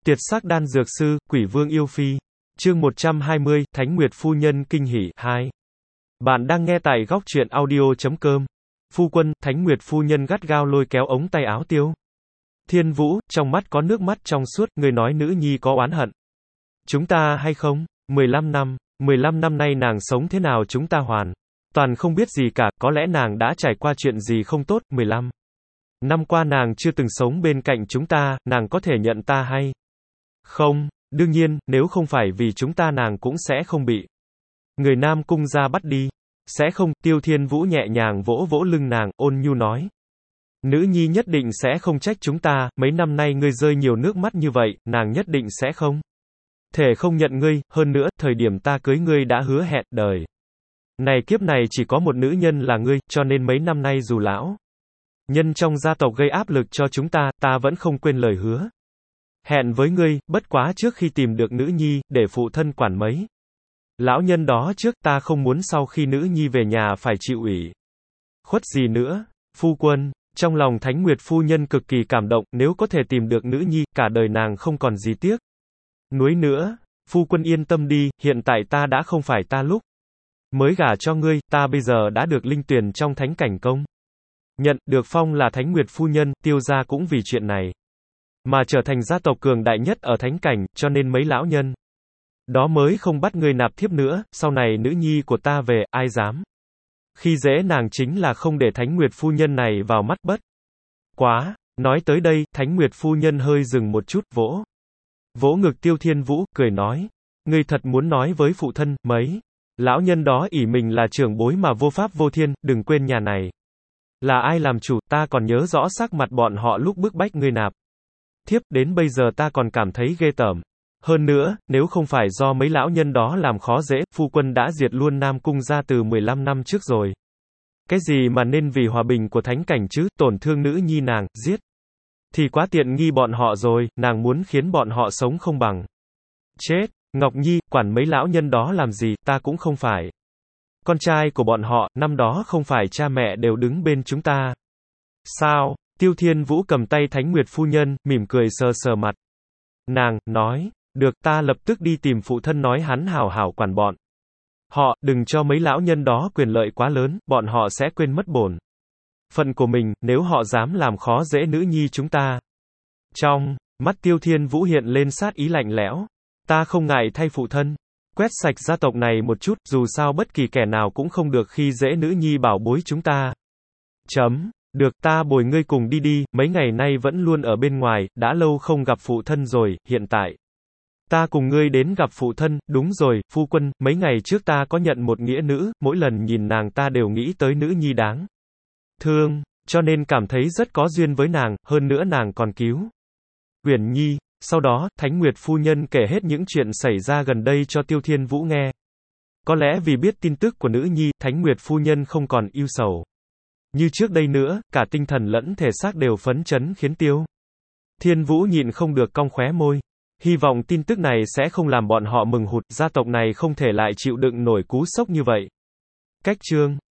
Tiệt sắc đan dược sư, quỷ vương yêu phi. Chương 120, Thánh Nguyệt phu nhân kinh hỉ 2. Bạn đang nghe tại góc truyện audio.com. Phu quân, Thánh Nguyệt phu nhân gắt gao lôi kéo ống tay áo Tiêu Thiên Vũ, trong mắt có nước mắt trong suốt, người nói nữ nhi có oán hận chúng ta hay không? 15 năm nay nàng sống thế nào chúng ta hoàn toàn không biết gì cả, có lẽ nàng đã trải qua chuyện gì không tốt. 15 năm qua nàng chưa từng sống bên cạnh chúng ta, nàng có thể nhận ta hay không? Đương nhiên, nếu không phải vì chúng ta nàng cũng sẽ không bị người Nam Cung ra bắt đi. Sẽ không. Tiêu Thiên Vũ nhẹ nhàng vỗ vỗ lưng nàng, ôn nhu nói. Nữ nhi nhất định sẽ không trách chúng ta, mấy năm nay ngươi rơi nhiều nước mắt như vậy, nàng nhất định sẽ không thể không nhận ngươi, hơn nữa, thời điểm ta cưới ngươi đã hứa hẹn, đời này kiếp này chỉ có một nữ nhân là ngươi, cho nên mấy năm nay dù lão nhân trong gia tộc gây áp lực cho chúng ta, ta vẫn không quên lời hứa hẹn với ngươi, bất quá trước khi tìm được nữ nhi, để phụ thân quản mấy lão nhân đó trước, ta không muốn sau khi nữ nhi về nhà phải chịu ủy khuất gì nữa. Phu quân, trong lòng Thánh Nguyệt phu nhân cực kỳ cảm động, nếu có thể tìm được nữ nhi, cả đời nàng không còn gì tiếc nuối nữa. Phu quân yên tâm đi, hiện tại ta đã không phải ta lúc mới gả cho ngươi, ta bây giờ đã được linh tuyển trong thánh cảnh công nhận, được phong là Thánh Nguyệt phu nhân. Tiêu gia cũng vì chuyện này mà trở thành gia tộc cường đại nhất ở thánh cảnh, cho nên mấy lão nhân đó mới không bắt ngươi nạp thiếp nữa. Sau này nữ nhi của ta về, ai dám khi dễ nàng, chính là không để Thánh Nguyệt phu nhân này vào mắt. Bất quá. Nói tới đây, Thánh Nguyệt phu nhân hơi dừng một chút, vỗ ngực Tiêu Thiên Vũ, cười nói. Ngươi thật muốn nói với phụ thân, mấy lão nhân đó ỷ mình là trưởng bối mà vô pháp vô thiên, đừng quên nhà này là ai làm chủ, ta còn nhớ rõ sắc mặt bọn họ lúc bức bách ngươi nạp thiếp, đến bây giờ ta còn cảm thấy ghê tởm. Hơn nữa, nếu không phải do mấy lão nhân đó làm khó dễ, phu quân đã diệt luôn Nam Cung ra từ 15 năm trước rồi. Cái gì mà nên vì hòa bình của thánh cảnh chứ, tổn thương nữ nhi nàng, giết thì quá tiện nghi bọn họ rồi, nàng muốn khiến bọn họ sống không bằng chết. Ngọc Nhi, quản mấy lão nhân đó làm gì, ta cũng không phải con trai của bọn họ, năm đó không phải cha mẹ đều đứng bên chúng ta sao? Tiêu Thiên Vũ cầm tay Thánh Nguyệt phu nhân, mỉm cười sờ sờ mặt nàng, nói, được, ta lập tức đi tìm phụ thân nói hắn hảo hảo quản bọn họ, đừng cho mấy lão nhân đó quyền lợi quá lớn, bọn họ sẽ quên mất bổn phận của mình, nếu họ dám làm khó dễ nữ nhi chúng ta. Trong mắt Tiêu Thiên Vũ hiện lên sát ý lạnh lẽo. Ta không ngại thay phụ thân quét sạch gia tộc này một chút, dù sao bất kỳ kẻ nào cũng không được khi dễ nữ nhi bảo bối chúng ta. Được, ta bồi ngươi cùng đi đi, mấy ngày nay vẫn luôn ở bên ngoài, đã lâu không gặp phụ thân rồi, hiện tại ta cùng ngươi đến gặp phụ thân. Đúng rồi, phu quân, mấy ngày trước ta có nhận một nghĩa nữ, mỗi lần nhìn nàng ta đều nghĩ tới nữ nhi đáng thương, cho nên cảm thấy rất có duyên với nàng, hơn nữa nàng còn cứu Uyển Nhi. Sau đó, Thánh Nguyệt phu nhân kể hết những chuyện xảy ra gần đây cho Tiêu Thiên Vũ nghe. Có lẽ vì biết tin tức của nữ nhi, Thánh Nguyệt phu nhân không còn ưu sầu như trước đây nữa, cả tinh thần lẫn thể xác đều phấn chấn, khiến Tiêu Thiên Vũ nhịn không được cong khóe môi. Hy vọng tin tức này sẽ không làm bọn họ mừng hụt, gia tộc này không thể lại chịu đựng nổi cú sốc như vậy. Cách chương